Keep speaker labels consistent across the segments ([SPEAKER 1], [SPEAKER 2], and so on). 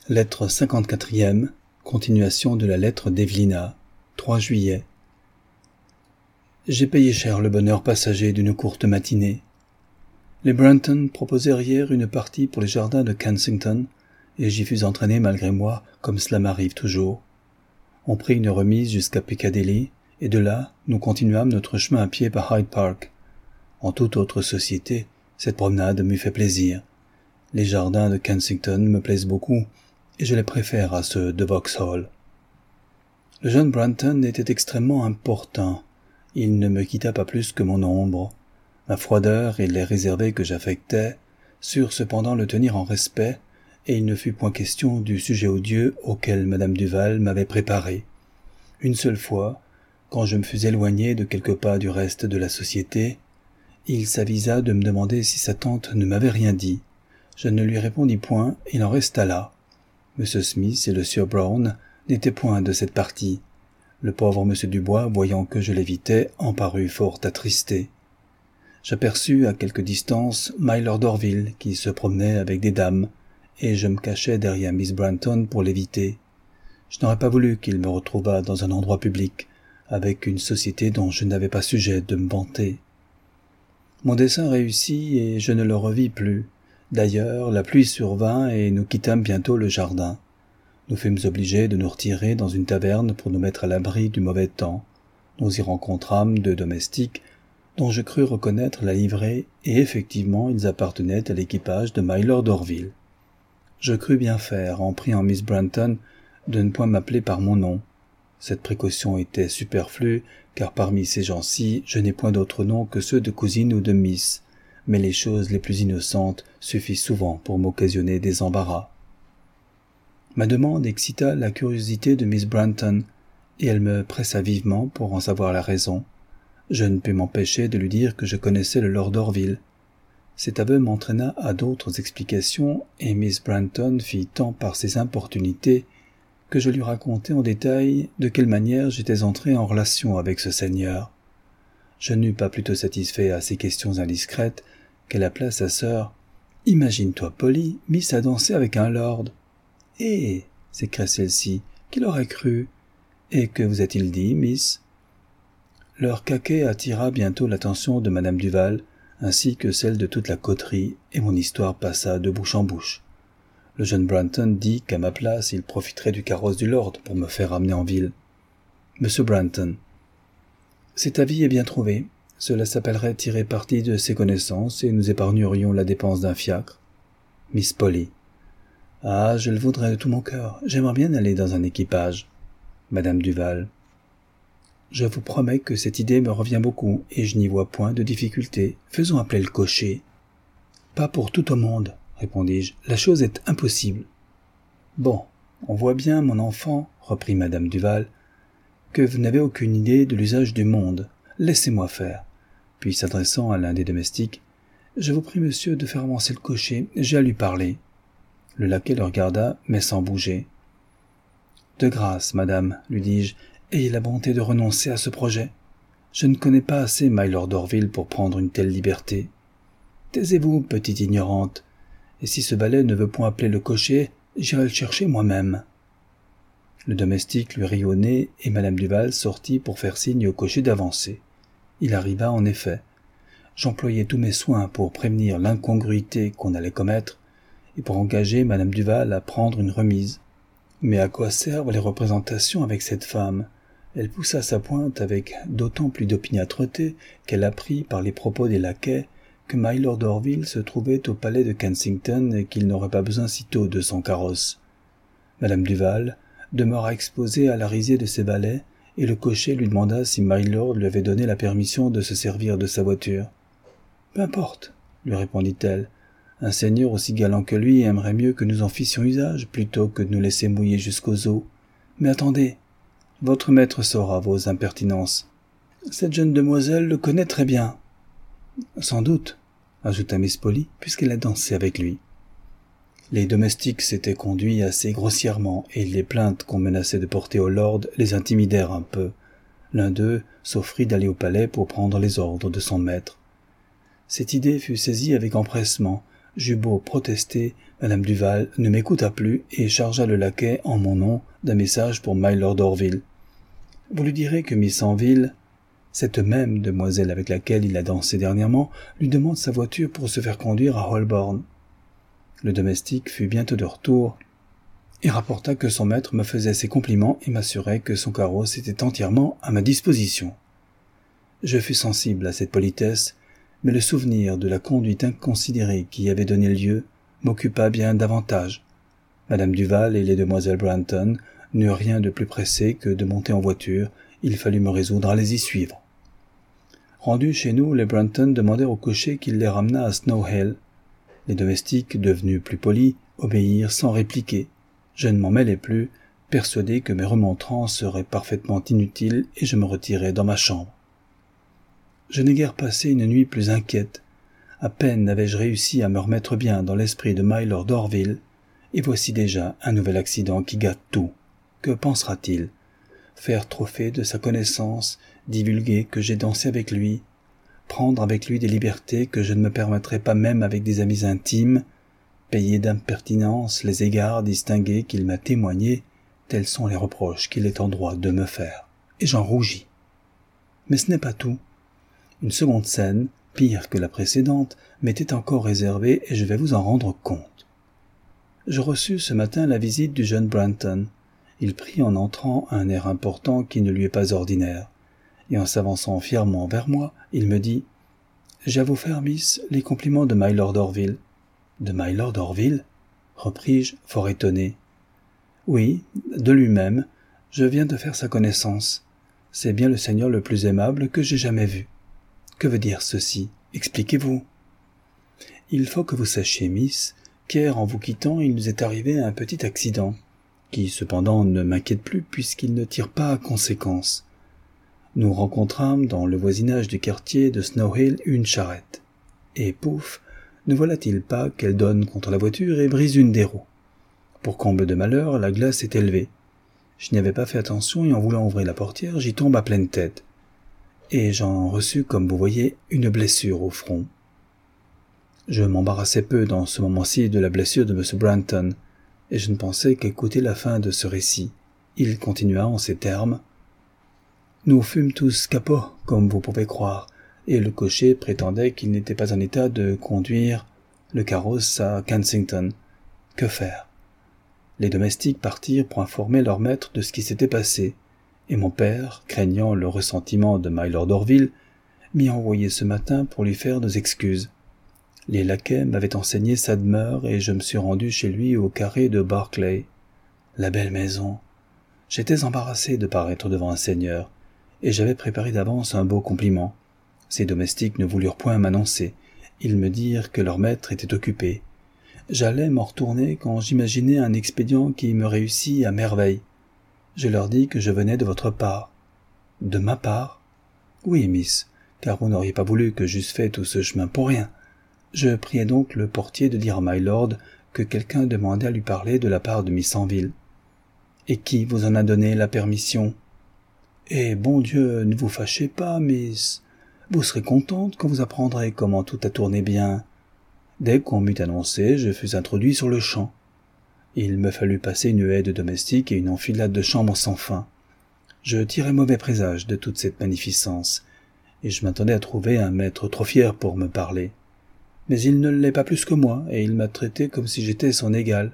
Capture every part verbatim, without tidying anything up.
[SPEAKER 1] Lettre cinquante-quatrième, continuation de la lettre d'Evelina, trois juillet. J'ai payé cher le bonheur passager d'une courte matinée. Les Brunton proposèrent hier une partie pour les jardins de Kensington, et j'y fus entraîné malgré moi, comme cela m'arrive toujours. On prit une remise jusqu'à Piccadilly, et de là, nous continuâmes notre chemin à pied par Hyde Park. En toute autre société, cette promenade m'eût fait plaisir. Les jardins de Kensington me plaisent beaucoup, et je les préfère à ceux de Vauxhall. Le jeune Brunton était extrêmement importun. Il ne me quitta pas plus que mon ombre. Ma froideur et les réservés que j'affectais surent cependant le tenir en respect, et il ne fut point question du sujet odieux auquel madame Duval m'avait préparé. Une seule fois, quand je me fus éloigné de quelques pas du reste de la société, il s'avisa de me demander si sa tante ne m'avait rien dit. Je ne lui répondis point, il en resta là. M. Smith et le sieur Brown n'étaient point de cette partie. Le pauvre M. Dubois, voyant que je l'évitais, en parut fort attristé. J'aperçus à quelque distance Mylord Orville qui se promenait avec des dames, et je me cachai derrière Miss Brunton pour l'éviter. Je n'aurais pas voulu qu'il me retrouvât dans un endroit public, avec une société dont je n'avais pas sujet de me vanter. Mon dessein réussit, et je ne le revis plus. D'ailleurs, la pluie survint et nous quittâmes bientôt le jardin. Nous fûmes obligés de nous retirer dans une taverne pour nous mettre à l'abri du mauvais temps. Nous y rencontrâmes deux domestiques dont je crus reconnaître la livrée, et effectivement ils appartenaient à l'équipage de Mylord Orville. Je crus bien faire, en priant Miss Brunton de ne point m'appeler par mon nom. Cette précaution était superflue, car parmi ces gens-ci, je n'ai point d'autres noms que ceux de cousine ou de miss, mais les choses les plus innocentes suffisent souvent pour m'occasionner des embarras. Ma demande excita la curiosité de Miss Brunton, et elle me pressa vivement pour en savoir la raison. Je ne pus m'empêcher de lui dire que je connaissais le lord Orville. Cet aveu m'entraîna à d'autres explications, et Miss Brunton fit tant par ses importunités que je lui racontai en détail de quelle manière j'étais entré en relation avec ce seigneur. Je n'eus pas plutôt satisfait à ces questions indiscrètes qu'elle appela sa sœur. « Imagine-toi, Polly, mise à danser avec un lord. »« Eh !» s'écria celle-ci, « qui l'aurait cru ? Et que vous a-t-il dit, miss ?» Leur caquet attira bientôt l'attention de madame Duval, ainsi que celle de toute la coterie, et mon histoire passa de bouche en bouche. Le jeune Brunton dit qu'à ma place, il profiterait du carrosse du lord pour me faire amener en ville. Monsieur Brunton. Cet avis est bien trouvé. Cela s'appellerait tirer parti de ses connaissances et nous épargnerions la dépense d'un fiacre. Miss Polly. Ah, je le voudrais de tout mon cœur. J'aimerais bien aller dans un équipage. Madame Duval. Je vous promets que cette idée me revient beaucoup et je n'y vois point de difficulté. Faisons appeler le cocher. Pas pour tout au monde, répondis-je. La chose est impossible. Bon, on voit bien, mon enfant, reprit madame Duval, que vous n'avez aucune idée de l'usage du monde. Laissez-moi faire. Puis s'adressant à l'un des domestiques, je vous prie, monsieur, de faire avancer le cocher, j'ai à lui parler. Le laquais le regarda, mais sans bouger. De grâce, madame, lui dis-je, ayez la bonté de renoncer à ce projet. Je ne connais pas assez Mylord Orville pour prendre une telle liberté. Taisez-vous, petite ignorante, et si ce valet ne veut point appeler le cocher, j'irai le chercher moi-même. Le domestique lui rit au nez, et madame Duval sortit pour faire signe au cocher d'avancer. Il arriva en effet. J'employai tous mes soins pour prévenir l'incongruité qu'on allait commettre, et pour engager madame Duval à prendre une remise. Mais à quoi servent les représentations avec cette femme ? Elle poussa sa pointe avec d'autant plus d'opiniâtreté qu'elle apprit par les propos des laquais que Mylord Orville se trouvait au palais de Kensington et qu'il n'aurait pas besoin sitôt de son carrosse. Madame Duval demeura exposée à la risée de ses valets, et le cocher lui demanda si Mylord lui avait donné la permission de se servir de sa voiture. « Peu importe, » lui répondit-elle. « Un seigneur aussi galant que lui aimerait mieux que nous en fissions usage plutôt que de nous laisser mouiller jusqu'aux os. Mais attendez, votre maître saura vos impertinences. Cette jeune demoiselle le connaît très bien. »« Sans doute, » ajouta Miss Polly, puisqu'elle a dansé avec lui. Les domestiques s'étaient conduits assez grossièrement, et les plaintes qu'on menaçait de porter au lord les intimidèrent un peu. L'un d'eux s'offrit d'aller au palais pour prendre les ordres de son maître. Cette idée fut saisie avec empressement. J'eus beau protester, Madame Duval ne m'écouta plus et chargea le laquais en mon nom d'un message pour Mylord Orville. Vous lui direz que Miss Anville, cette même demoiselle avec laquelle il a dansé dernièrement, lui demande sa voiture pour se faire conduire à Holborn. Le domestique fut bientôt de retour et rapporta que son maître me faisait ses compliments et m'assurait que son carrosse était entièrement à ma disposition. Je fus sensible à cette politesse, mais le souvenir de la conduite inconsidérée qui y avait donné lieu m'occupa bien davantage. Madame Duval et les demoiselles Brunton n'eurent rien de plus pressé que de monter en voiture. Il fallut me résoudre à les y suivre. Rendus chez nous, les Brunton demandèrent au cocher qu'il les ramenât à Snow Hill. Les domestiques, devenus plus polis, obéirent sans répliquer. Je ne m'en mêlais plus, persuadé que mes remontrances seraient parfaitement inutiles, et je me retirai dans ma chambre. Je n'ai guère passé une nuit plus inquiète. À peine n'avais-je réussi à me remettre bien dans l'esprit de Mylord Orville, et voici déjà un nouvel accident qui gâte tout. Que pensera-t-il? Faire trophée de sa connaissance, divulguer que j'ai dansé avec lui, prendre avec lui des libertés que je ne me permettrais pas même avec des amis intimes, payer d'impertinence les égards distingués qu'il m'a témoignés, tels sont les reproches qu'il est en droit de me faire. Et j'en rougis. Mais ce n'est pas tout. Une seconde scène, pire que la précédente, m'était encore réservée et je vais vous en rendre compte. Je reçus ce matin la visite du jeune Brunton. Il prit en entrant un air important qui ne lui est pas ordinaire, et en s'avançant fièrement vers moi, il me dit « J'ai à vous faire, miss, les compliments de Mylord Orville. »« De Mylord Orville ?» repris-je, fort étonné. « Oui, de lui-même. Je viens de faire sa connaissance. C'est bien le seigneur le plus aimable que j'ai jamais vu. » « Que veut dire ceci? Expliquez-vous. »« Il faut que vous sachiez, miss, qu'hier en vous quittant, il nous est arrivé un petit accident, qui cependant ne m'inquiète plus puisqu'il ne tire pas à conséquence. Nous rencontrâmes dans le voisinage du quartier de Snow Hill une charrette. Et pouf, ne voilà-t-il pas qu'elle donne contre la voiture et brise une des roues. Pour comble de malheur, la glace est élevée. Je n'y avais pas fait attention et en voulant ouvrir la portière, j'y tombe à pleine tête. Et j'en reçus, comme vous voyez, une blessure au front. Je m'embarrassais peu dans ce moment-ci de la blessure de M. Brunton, et je ne pensais qu'écouter la fin de ce récit. Il continua en ces termes. « Nous fûmes tous capots, comme vous pouvez croire, et le cocher prétendait qu'il n'était pas en état de conduire le carrosse à Kensington. Que faire? Les domestiques partirent pour informer leur maître de ce qui s'était passé, et mon père, craignant le ressentiment de Mylord Orville, m'y envoyait ce matin pour lui faire des excuses. Les laquais m'avaient enseigné sa demeure et je me suis rendu chez lui au carré de Barclay. La belle maison. J'étais embarrassé de paraître devant un seigneur, et j'avais préparé d'avance un beau compliment. Ces domestiques ne voulurent point m'annoncer. Ils me dirent que leur maître était occupé. J'allais m'en retourner quand j'imaginai un expédient qui me réussit à merveille. Je leur dis que je venais de votre part. « De ma part ?»« Oui, miss, car vous n'auriez pas voulu que j'eusse fait tout ce chemin pour rien. » Je priai donc le portier de dire à Mylord que quelqu'un demandait à lui parler de la part de Miss Anville. « Et qui vous en a donné la permission ?»« Eh, bon Dieu, ne vous fâchez pas, miss. Vous serez contente quand vous apprendrez comment tout a tourné bien. » Dès qu'on m'eut annoncé, je fus introduit sur le champ. Il me fallut passer une haie de domestiques et une enfilade de chambres sans fin. Je tirais mauvais présage de toute cette magnificence, et je m'attendais à trouver un maître trop fier pour me parler. Mais il ne l'est pas plus que moi, et il m'a traité comme si j'étais son égal.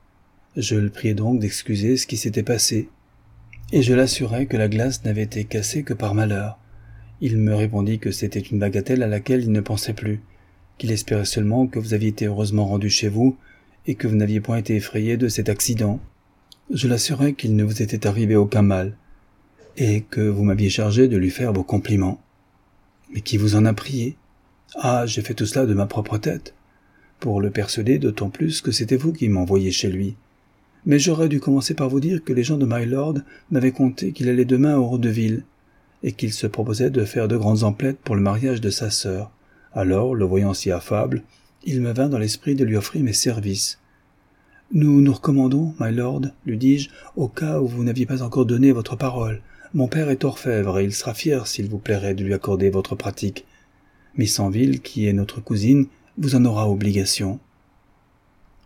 [SPEAKER 1] Je le priai donc d'excuser ce qui s'était passé, et je l'assurai que la glace n'avait été cassée que par malheur. Il me répondit que c'était une bagatelle à laquelle il ne pensait plus, qu'il espérait seulement que vous aviez été heureusement rendu chez vous, et que vous n'aviez point été effrayé de cet accident. Je l'assurai qu'il ne vous était arrivé aucun mal, et que vous m'aviez chargé de lui faire vos compliments. Mais qui vous en a prié? Ah, j'ai fait tout cela de ma propre tête, pour le persuader d'autant plus que c'était vous qui m'envoyiez chez lui. Mais j'aurais dû commencer par vous dire que les gens de Mylord m'avaient conté qu'il allait demain au Rodeville, et qu'il se proposait de faire de grandes emplettes pour le mariage de sa sœur. Alors, le voyant si affable, il me vint dans l'esprit de lui offrir mes services. « Nous nous recommandons, Mylord, lui dis-je, au cas où vous n'aviez pas encore donné votre parole. Mon père est orfèvre et il sera fier s'il vous plairait de lui accorder votre pratique. Miss Anville, qui est notre cousine, vous en aura obligation.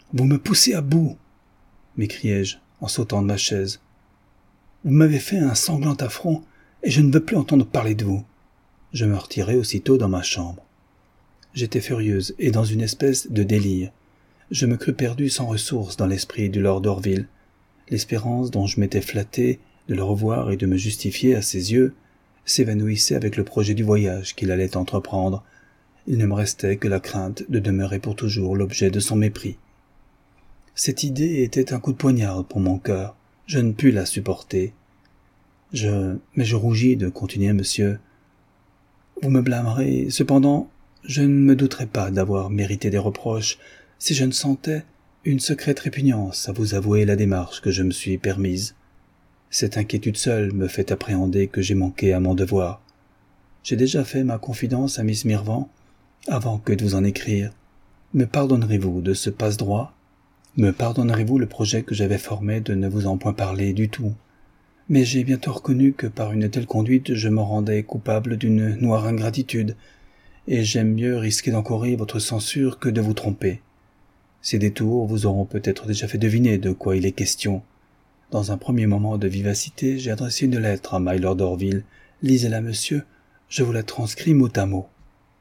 [SPEAKER 1] Vous me poussez à bout, m'écriai-je en sautant de ma chaise. Vous m'avez fait un sanglant affront et je ne veux plus entendre parler de vous. Je me retirai aussitôt dans ma chambre. J'étais furieuse et dans une espèce de délire. Je me crus perdu sans ressources dans l'esprit du lord Orville. L'espérance dont je m'étais flatté de le revoir et de me justifier à ses yeux s'évanouissait avec le projet du voyage qu'il allait entreprendre. Il ne me restait que la crainte de demeurer pour toujours l'objet de son mépris. Cette idée était un coup de poignard pour mon cœur. Je ne pus la supporter. Je, mais je rougis de continuer, monsieur. Vous me blâmerez, cependant, je ne me douterais pas d'avoir mérité des reproches si je ne sentais une secrète répugnance à vous avouer la démarche que je me suis permise. Cette inquiétude seule me fait appréhender que j'ai manqué à mon devoir. J'ai déjà fait ma confidence à Miss Mirvan avant que de vous en écrire. Me pardonnerez-vous de ce passe-droit? Me pardonnerez-vous le projet que j'avais formé de ne vous en point parler du tout? Mais j'ai bientôt reconnu que par une telle conduite je me rendais coupable d'une noire ingratitude, et j'aime mieux risquer d'encourir votre censure que de vous tromper. Ces détours vous auront peut-être déjà fait deviner de quoi il est question. Dans un premier moment de vivacité, j'ai adressé une lettre à my lord Orville. Lisez-la, monsieur, je vous la transcris mot à mot.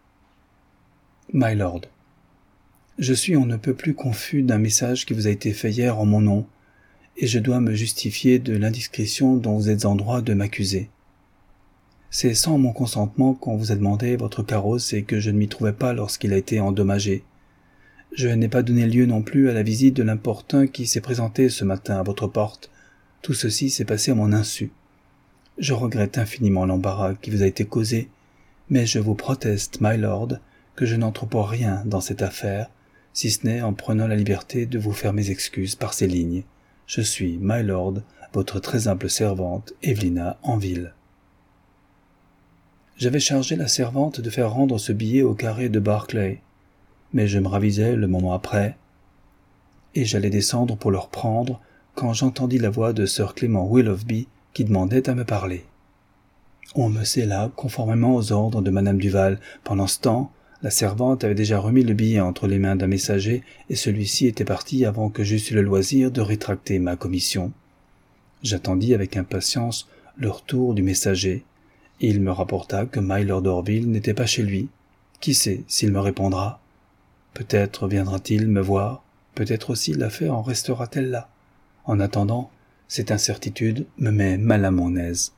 [SPEAKER 1] My lord, je suis on ne peut plus confus d'un message qui vous a été fait hier en mon nom, et je dois me justifier de l'indiscrétion dont vous êtes en droit de m'accuser. C'est sans mon consentement qu'on vous a demandé votre carrosse et que je ne m'y trouvais pas lorsqu'il a été endommagé. Je n'ai pas donné lieu non plus à la visite de l'importun qui s'est présenté ce matin à votre porte. Tout ceci s'est passé à mon insu. Je regrette infiniment l'embarras qui vous a été causé, mais je vous proteste, my lord, que je n'entre pour rien dans cette affaire, si ce n'est en prenant la liberté de vous faire mes excuses par ces lignes. Je suis, my lord, votre très humble servante, Evelina Anville. J'avais chargé la servante de faire rendre ce billet au carré de Barclay, mais je me ravisai le moment après, et j'allais descendre pour le reprendre quand j'entendis la voix de sir Clément Willoughby qui demandait à me parler. On me scella conformément aux ordres de madame Duval. Pendant ce temps, la servante avait déjà remis le billet entre les mains d'un messager et celui-ci était parti avant que j'eusse le loisir de rétracter ma commission. J'attendis avec impatience le retour du messager. Il me rapporta que my lord Orville n'était pas chez lui. Qui sait s'il me répondra? Peut-être viendra-t-il me voir, peut-être aussi l'affaire en restera-t-elle là. En attendant, cette incertitude me met mal à mon aise.